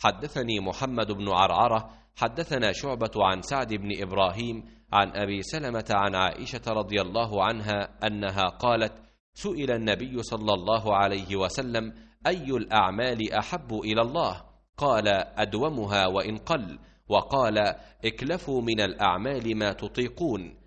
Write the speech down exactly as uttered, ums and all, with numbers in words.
حدثني محمد بن عرعرة حدثنا شعبة عن سعد بن إبراهيم عن أبي سلمة عن عائشة رضي الله عنها أنها قالت: سئل النبي صلى الله عليه وسلم: أي الأعمال أحب إلى الله؟ قال: أدومها وإن قل. وقال: اكلفوا من الأعمال ما تطيقون.